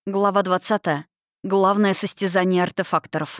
Глава 20. Главное состязание артефакторов.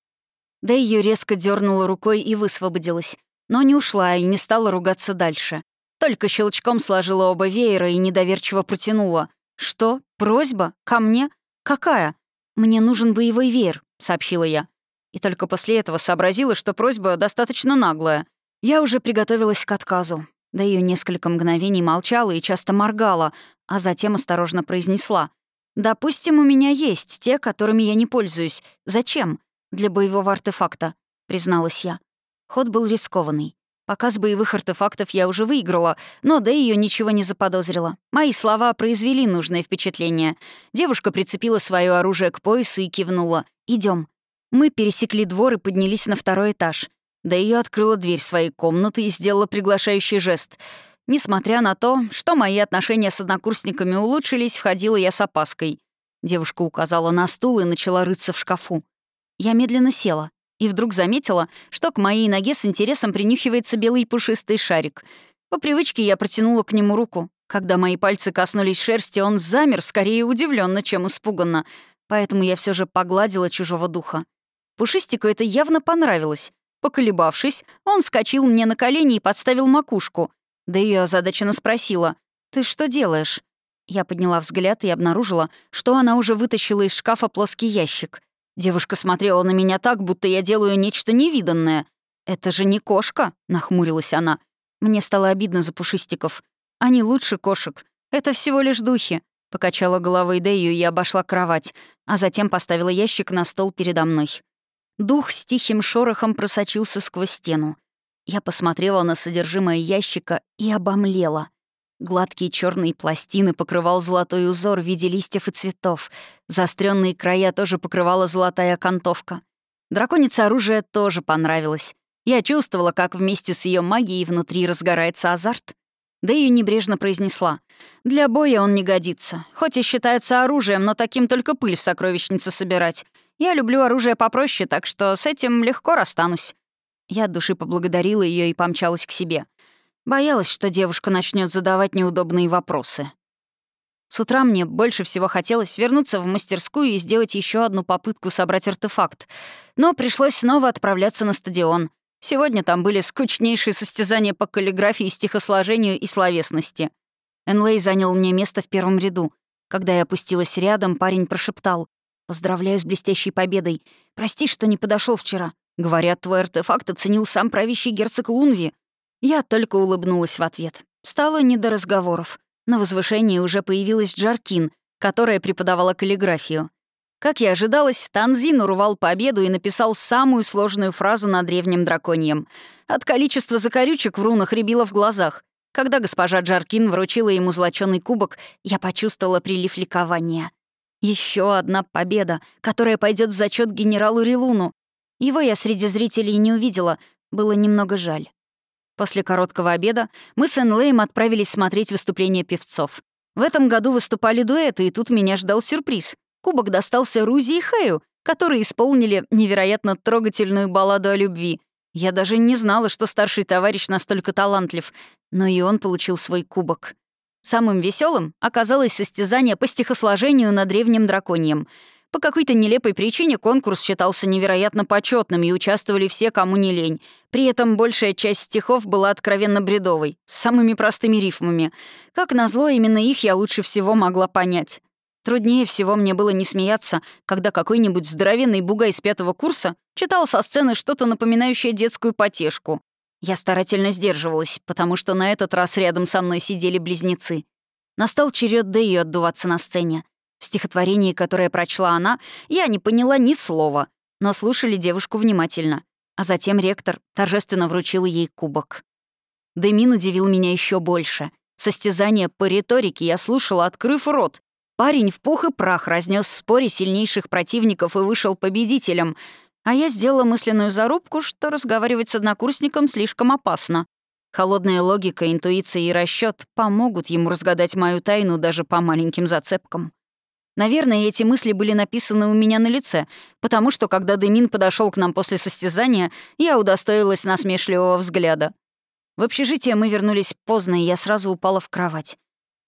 Да ее резко дернула рукой и высвободилась. Но не ушла и не стала ругаться дальше. Только щелчком сложила оба веера и недоверчиво протянула. «Что? Просьба? Ко мне? Какая?» «Мне нужен боевой веер», — сообщила я. И только после этого сообразила, что просьба достаточно наглая. Я уже приготовилась к отказу. Да ее несколько мгновений молчала и часто моргала, а затем осторожно произнесла. «Допустим, у меня есть те, которыми я не пользуюсь. Зачем? Для боевого артефакта», — призналась я. Ход был рискованный. Показ боевых артефактов я уже выиграла, но да ее ничего не заподозрила. Мои слова произвели нужное впечатление. Девушка прицепила свое оружие к поясу и кивнула. Идем. Мы пересекли двор и поднялись на второй этаж. Да ее открыла дверь своей комнаты и сделала приглашающий жест — Несмотря на то, что мои отношения с однокурсниками улучшились, входила я с опаской. Девушка указала на стул и начала рыться в шкафу. Я медленно села и вдруг заметила, что к моей ноге с интересом принюхивается белый пушистый шарик. По привычке я протянула к нему руку. Когда мои пальцы коснулись шерсти, он замер, скорее удивленно, чем испуганно. Поэтому я все же погладила чужого духа. Пушистику это явно понравилось. Поколебавшись, он вскочил мне на колени и подставил макушку. Да ее озадаченно спросила: «Ты что делаешь?» Я подняла взгляд и обнаружила, что она уже вытащила из шкафа плоский ящик. Девушка смотрела на меня так, будто я делаю нечто невиданное. «Это же не кошка», — нахмурилась она. Мне стало обидно за пушистиков. «Они лучше кошек. Это всего лишь духи», — покачала головой Дэю и обошла кровать, а затем поставила ящик на стол передо мной. Дух с тихим шорохом просочился сквозь стену. Я посмотрела на содержимое ящика и обомлела. Гладкие черные пластины покрывал золотой узор в виде листьев и цветов. Заостренные края тоже покрывала золотая окантовка. Драконице оружие тоже понравилось. Я чувствовала, как вместе с ее магией внутри разгорается азарт. Да и небрежно произнесла: «Для боя он не годится. Хоть и считается оружием, но таким только пыль в сокровищнице собирать. Я люблю оружие попроще, так что с этим легко расстанусь». Я от души поблагодарила ее и помчалась к себе. Боялась, что девушка начнет задавать неудобные вопросы. С утра мне больше всего хотелось вернуться в мастерскую и сделать еще одну попытку собрать артефакт. Но пришлось снова отправляться на стадион. Сегодня там были скучнейшие состязания по каллиграфии, стихосложению и словесности. Энлей занял мне место в первом ряду. Когда я опустилась рядом, парень прошептал: «Поздравляю с блестящей победой. Прости, что не подошел вчера. Говорят, твой артефакт оценил сам правящий герцог Лунви». Я только улыбнулась в ответ. Стало не до разговоров. На возвышении уже появилась Джаркин, которая преподавала каллиграфию. Как и ожидалось, Танзин урвал победу и написал самую сложную фразу на древнем драконьем. От количества закорючек в рунах рябило в глазах. Когда госпожа Джаркин вручила ему золочёный кубок, я почувствовала прилив ликования. Еще одна победа, которая пойдет в зачет генералу Рилуну. Его я среди зрителей не увидела, было немного жаль. После короткого обеда мы с Энлеем отправились смотреть выступления певцов. В этом году выступали дуэты, и тут меня ждал сюрприз. Кубок достался Рузи и Хэю, которые исполнили невероятно трогательную балладу о любви. Я даже не знала, что старший товарищ настолько талантлив, но и он получил свой кубок. Самым веселым оказалось состязание по стихосложению на древнем драконьем. По какой-то нелепой причине конкурс считался невероятно почетным, и участвовали все, кому не лень. При этом большая часть стихов была откровенно бредовой, с самыми простыми рифмами. Как назло, именно их я лучше всего могла понять. Труднее всего мне было не смеяться, когда какой-нибудь здоровенный бугай с 5-го курса читал со сцены что-то напоминающее детскую потешку. Я старательно сдерживалась, потому что на этот раз рядом со мной сидели близнецы. Настал черед Дэю отдуваться на сцене. В стихотворении, которое прочла она, я не поняла ни слова, но слушали девушку внимательно. А затем ректор торжественно вручил ей кубок. Демин удивил меня еще больше. Состязание по риторике я слушала, открыв рот. Парень в пух и прах разнес в споре сильнейших противников и вышел победителем, а я сделала мысленную зарубку, что разговаривать с однокурсником слишком опасно. Холодная логика, интуиция и расчет помогут ему разгадать мою тайну даже по маленьким зацепкам. Наверное, эти мысли были написаны у меня на лице, потому что, когда Демин подошел к нам после состязания, я удостоилась насмешливого взгляда. В общежитие мы вернулись поздно, и я сразу упала в кровать.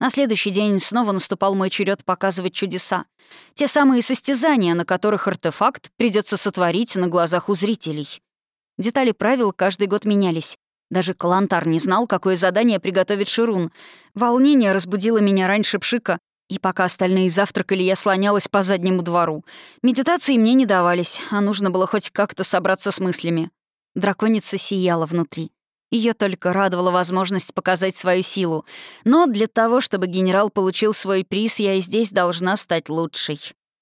На следующий день снова наступал мой черед показывать чудеса. Те самые состязания, на которых артефакт придется сотворить на глазах у зрителей. Детали правил каждый год менялись. Даже Калантар не знал, какое задание приготовит Ширун. Волнение разбудило меня раньше Пшика, и пока остальные завтракали, я слонялась по заднему двору. Медитации мне не давались, а нужно было хоть как-то собраться с мыслями. Драконица сияла внутри. Ее только радовала возможность показать свою силу. Но для того, чтобы генерал получил свой приз, я и здесь должна стать лучшей.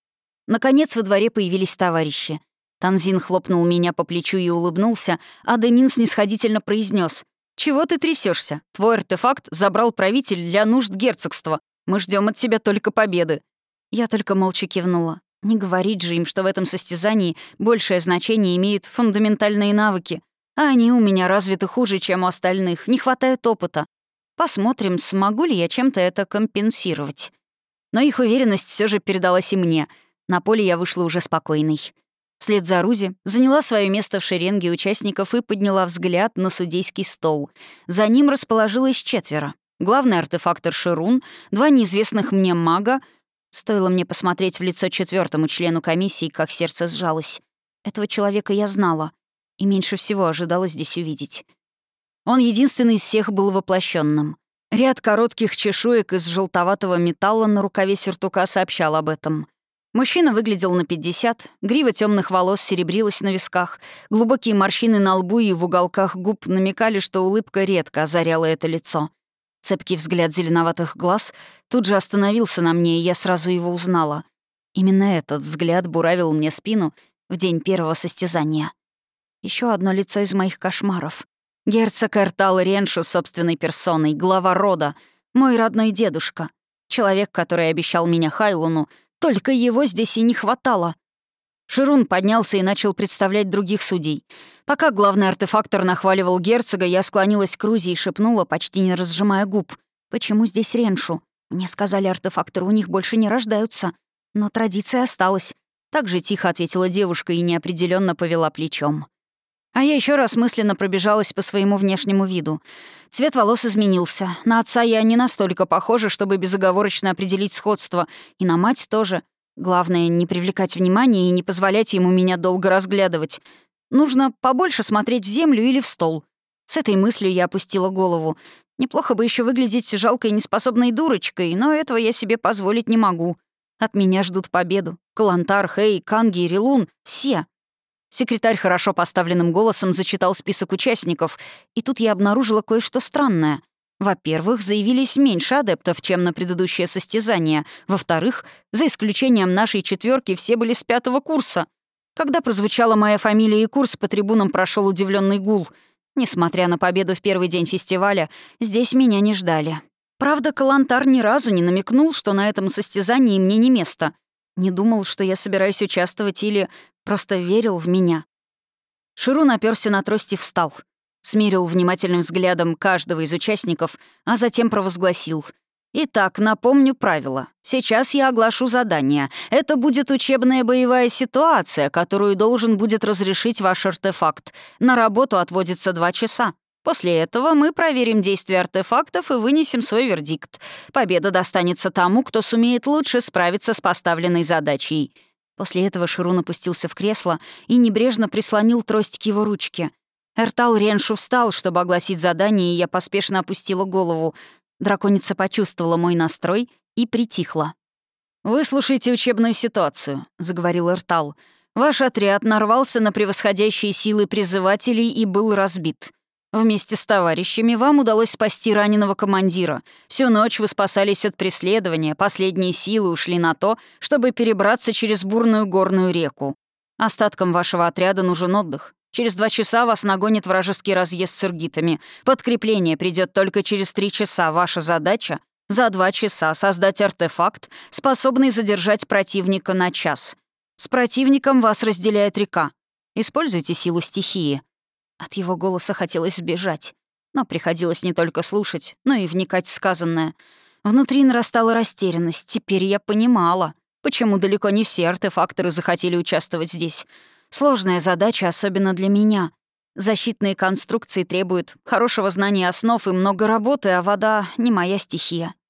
Наконец во дворе появились товарищи. Танзин хлопнул меня по плечу и улыбнулся, а Демин снисходительно произнес: «Чего ты трясешься? Твой артефакт забрал правитель для нужд герцогства. Мы ждем от тебя только победы». Я только молча кивнула. Не говорить же им, что в этом состязании большее значение имеют фундаментальные навыки. А они у меня развиты хуже, чем у остальных. Не хватает опыта. Посмотрим, смогу ли я чем-то это компенсировать. Но их уверенность все же передалась и мне. На поле я вышла уже спокойной. Вслед за Рузи заняла свое место в шеренге участников и подняла взгляд на судейский стол. За ним расположилось 4. Главный артефактор Ширун, 2 неизвестных мне мага. Стоило мне посмотреть в лицо 4-му члену комиссии, как сердце сжалось. Этого человека я знала и меньше всего ожидала здесь увидеть. Он единственный из всех был воплощенным. Ряд коротких чешуек из желтоватого металла на рукаве сюртука сообщал об этом. Мужчина выглядел на 50, грива темных волос серебрилась на висках, глубокие морщины на лбу и в уголках губ намекали, что улыбка редко озаряла это лицо. Цепкий взгляд зеленоватых глаз тут же остановился на мне, и я сразу его узнала. Именно этот взгляд буравил мне спину в день первого состязания. Еще одно лицо из моих кошмаров. Герцог Эртал Реншу собственной персоной, глава рода, мой родной дедушка. Человек, который обещал меня Хайлуну, только его здесь и не хватало. Ширун поднялся и начал представлять других судей. Пока главный артефактор нахваливал герцога, я склонилась к Рузи и шепнула, почти не разжимая губ: «Почему здесь Реншу? Мне сказали, артефакторы у них больше не рождаются. Но традиция осталась». Так же тихо ответила девушка и неопределенно повела плечом. А я еще раз мысленно пробежалась по своему внешнему виду. Цвет волос изменился. На отца я не настолько похожа, чтобы безоговорочно определить сходство. И на мать тоже. Главное, не привлекать внимания и не позволять ему меня долго разглядывать. Нужно побольше смотреть в землю или в стол. С этой мыслью я опустила голову. Неплохо бы еще выглядеть жалкой неспособной дурочкой, но этого я себе позволить не могу. От меня ждут победу. Калантар, Хэй, Канги и Рилун — все. Секретарь хорошо поставленным голосом зачитал список участников, и тут я обнаружила кое-что странное. Во-первых, заявились меньше адептов, чем на предыдущее состязание. Во-вторых, за исключением нашей 4, все были с 5-го курса. Когда прозвучала моя фамилия и курс, по трибунам прошел удивленный гул. Несмотря на победу в первый день фестиваля, здесь меня не ждали. Правда, Калантар ни разу не намекнул, что на этом состязании мне не место. Не думал, что я собираюсь участвовать, или просто верил в меня. Ширун оперся на трость и встал. Смерил внимательным взглядом каждого из участников, а затем провозгласил: «Итак, напомню правила. Сейчас я оглашу задание. Это будет учебная боевая ситуация, которую должен будет разрешить ваш артефакт. На работу отводится 2 часа. После этого мы проверим действие артефактов и вынесем свой вердикт. Победа достанется тому, кто сумеет лучше справиться с поставленной задачей». После этого Ширун опустился в кресло и небрежно прислонил трость к его ручке. Эртал Реншу встал, чтобы огласить задание, и я поспешно опустила голову. Драконица почувствовала мой настрой и притихла. «Выслушайте учебную ситуацию», — заговорил Эртал. «Ваш отряд нарвался на превосходящие силы призывателей и был разбит. Вместе с товарищами вам удалось спасти раненого командира. Всю ночь вы спасались от преследования, последние силы ушли на то, чтобы перебраться через бурную горную реку. Остаткам вашего отряда нужен отдых. Через 2 часа вас нагонит вражеский разъезд с иргитами. Подкрепление придет только через 3 часа. Ваша задача — за 2 часа создать артефакт, способный задержать противника на час. С противником вас разделяет река. Используйте силу стихии». От его голоса хотелось сбежать. Но приходилось не только слушать, но и вникать в сказанное. Внутри нарастала растерянность. Теперь я понимала, почему далеко не все артефакторы захотели участвовать здесь. Сложная задача, особенно для меня. Защитные конструкции требуют хорошего знания основ и много работы, а вода — не моя стихия.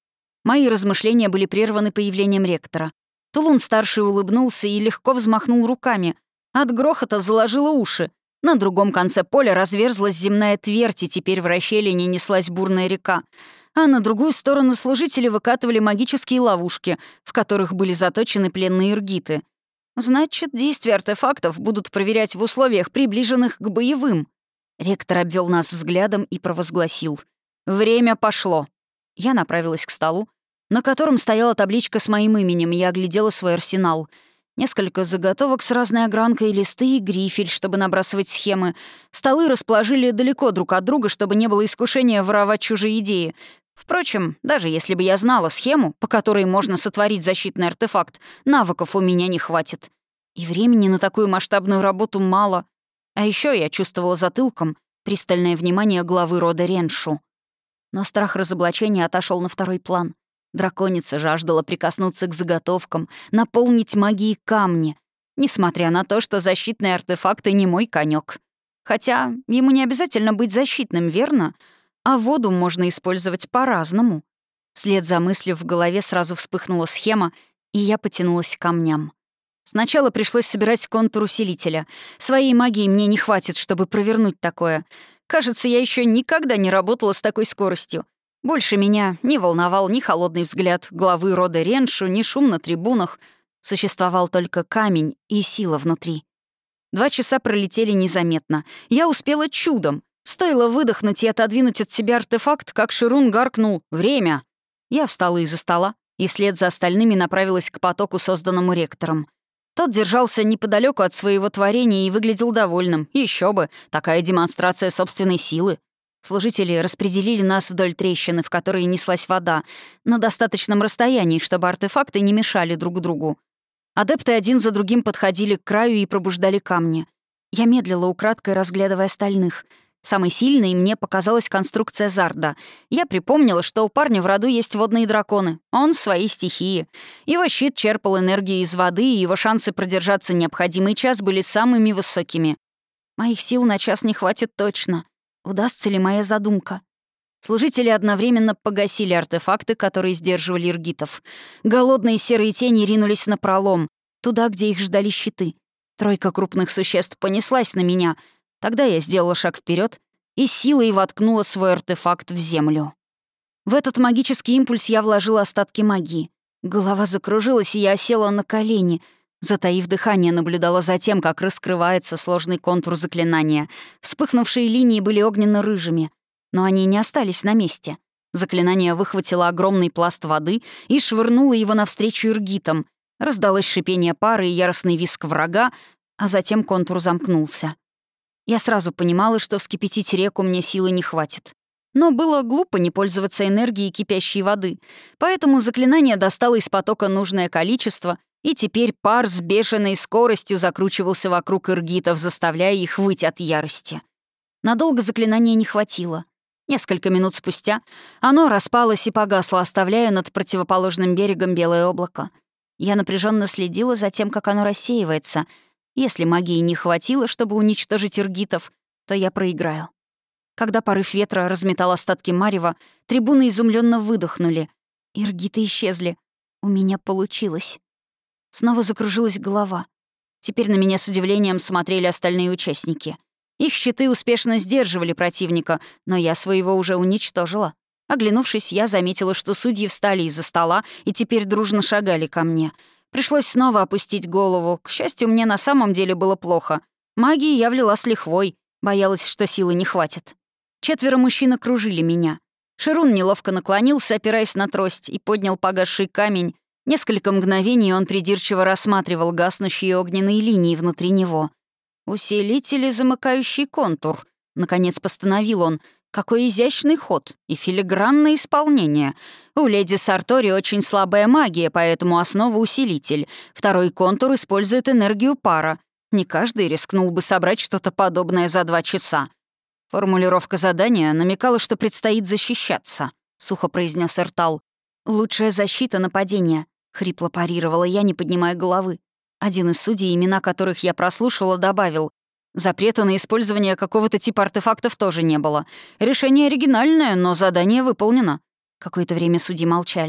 Мои размышления были прерваны появлением ректора. Тулун-старший улыбнулся и легко взмахнул руками. От грохота заложило уши. На другом конце поля разверзлась земная твердь, и теперь в расщелине неслась бурная река. А на другую сторону служители выкатывали магические ловушки, в которых были заточены пленные иргиты. Значит, действия артефактов будут проверять в условиях, приближенных к боевым. Ректор обвел нас взглядом и провозгласил: «Время пошло». Я направилась к столу, на котором стояла табличка с моим именем, и я оглядела свой арсенал. Несколько заготовок с разной огранкой, листы и грифель, чтобы набрасывать схемы. Столы расположили далеко друг от друга, чтобы не было искушения воровать чужие идеи. Впрочем, даже если бы я знала схему, по которой можно сотворить защитный артефакт, навыков у меня не хватит. И времени на такую масштабную работу мало. А еще я чувствовала затылком пристальное внимание главы рода Реншу. Но страх разоблачения отошел на второй план. Драконица жаждала прикоснуться к заготовкам, наполнить магией камни, несмотря на то, что защитные артефакты не мой конек. Хотя ему не обязательно быть защитным, верно? А воду можно использовать по-разному. Вслед за мыслью в голове сразу вспыхнула схема, и я потянулась к камням. Сначала пришлось собирать контур усилителя. Своей магии мне не хватит, чтобы провернуть такое. Кажется, я еще никогда не работала с такой скоростью. Больше меня не волновал ни холодный взгляд главы рода Реншу, ни шум на трибунах. Существовал только камень и сила внутри. 2 часа пролетели незаметно. Я успела чудом. Стоило выдохнуть и отодвинуть от себя артефакт, как Ширун гаркнул: «Время!». Я встала из-за стола и вслед за остальными направилась к потоку, созданному ректором. Тот держался неподалеку от своего творения и выглядел довольным. Еще бы, такая демонстрация собственной силы. Служители распределили нас вдоль трещины, в которой неслась вода, на достаточном расстоянии, чтобы артефакты не мешали друг другу. Адепты один за другим подходили к краю и пробуждали камни. Я медлила, украдкой разглядывая остальных. Самой сильной мне показалась конструкция Зарда. Я припомнила, что у парня в роду есть водные драконы. Он в своей стихии. Его щит черпал энергию из воды, и его шансы продержаться необходимый час были самыми высокими. Моих сил на час не хватит точно. Удастся ли моя задумка? Служители одновременно погасили артефакты, которые сдерживали иргитов. Голодные серые тени ринулись напролом, туда, где их ждали щиты. Тройка крупных существ понеслась на меня. Тогда я сделала шаг вперед и силой воткнула свой артефакт в землю. В этот магический импульс я вложила остатки магии. Голова закружилась, и я осела на колени. Затаив дыхание, наблюдала за тем, как раскрывается сложный контур заклинания. Вспыхнувшие линии были огненно-рыжими, но они не остались на месте. Заклинание выхватило огромный пласт воды и швырнуло его навстречу иргитам. Раздалось шипение пары и яростный визг врага, а затем контур замкнулся. Я сразу понимала, что вскипятить реку мне силы не хватит. Но было глупо не пользоваться энергией кипящей воды, поэтому заклинание достало из потока нужное количество, и теперь пар с бешеной скоростью закручивался вокруг иргитов, заставляя их выть от ярости. Надолго заклинания не хватило. Несколько минут спустя оно распалось и погасло, оставляя над противоположным берегом белое облако. Я напряженно следила за тем, как оно рассеивается. Если магии не хватило, чтобы уничтожить иргитов, то я проиграю. Когда порыв ветра разметал остатки марева, трибуны изумленно выдохнули. Иргиты исчезли. У меня получилось. Снова закружилась голова. Теперь на меня с удивлением смотрели остальные участники. Их щиты успешно сдерживали противника, но я своего уже уничтожила. Оглянувшись, я заметила, что судьи встали из-за стола и теперь дружно шагали ко мне. Пришлось снова опустить голову. К счастью, мне на самом деле было плохо. Магии я влила с лихвой, боялась, что силы не хватит. 4 мужчин окружили меня. Ширун неловко наклонился, опираясь на трость, и поднял погасший камень. Несколько мгновений он придирчиво рассматривал гаснущие огненные линии внутри него. «Усилитель и замыкающий контур», — наконец постановил он. «Какой изящный ход и филигранное исполнение. У леди Сартори очень слабая магия, поэтому основа — усилитель. Второй контур использует энергию пара. Не каждый рискнул бы собрать что-то подобное за 2 часа». Формулировка задания намекала, что предстоит защищаться, — сухо произнес Эртал. «Лучшая защита — нападения», — хрипло парировала я, не поднимая головы. Один из судей, имена которых я прослушала, добавил: «Запрета на использование какого-то типа артефактов тоже не было. Решение оригинальное, но задание выполнено». Какое-то время судьи молчали.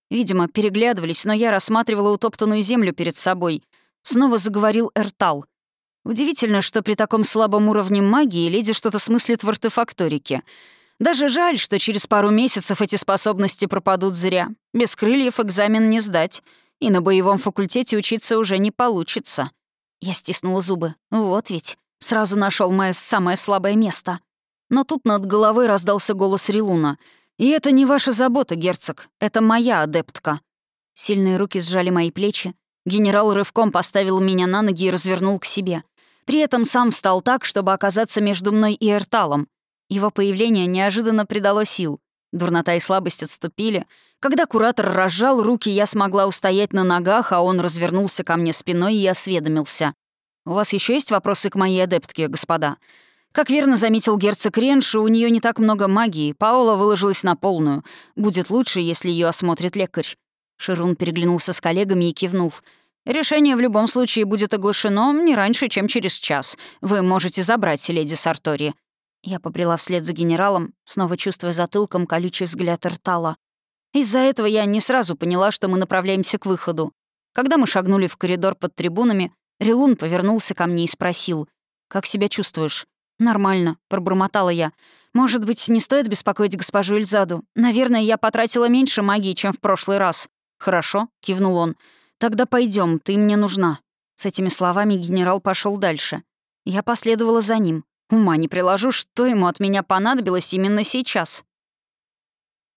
Видимо, переглядывались, но я рассматривала утоптанную землю перед собой. Снова заговорил Эртал. Удивительно, что при таком слабом уровне магии леди что-то смыслит в артефакторике. Даже жаль, что через пару месяцев эти способности пропадут зря. Без крыльев экзамен не сдать, и на боевом факультете учиться уже не получится. Я стиснула зубы. Вот ведь. Сразу нашел мое самое слабое место. Но тут над головой раздался голос Рилуна. «И это не ваша забота, герцог. Это моя адептка». Сильные руки сжали мои плечи. Генерал рывком поставил меня на ноги и развернул к себе. При этом сам встал так, чтобы оказаться между мной и Эрталом. Его появление неожиданно придало сил. Дурнота и слабость отступили. Когда куратор разжал руки, я смогла устоять на ногах, а он развернулся ко мне спиной и осведомился. «У вас еще есть вопросы к моей адептке, господа?» Как верно заметил герцог Ренш, у нее не так много магии. Паола выложилась на полную. Будет лучше, если ее осмотрит лекарь. Ширун переглянулся с коллегами и кивнул. «Решение в любом случае будет оглашено не раньше, чем через час. Вы можете забрать леди Сартори». Я побрела вслед за генералом, снова чувствуя затылком колючий взгляд Эртала. Из-за этого я не сразу поняла, что мы направляемся к выходу. Когда мы шагнули в коридор под трибунами, Рилун повернулся ко мне и спросил: «Как себя чувствуешь?» «Нормально», — пробормотала я. «Может быть, не стоит беспокоить госпожу Эльзаду? Наверное, я потратила меньше магии, чем в прошлый раз». «Хорошо», — кивнул он. «Тогда пойдем, ты мне нужна». С этими словами генерал пошел дальше. Я последовала за ним. Ума не приложу, что ему от меня понадобилось именно сейчас.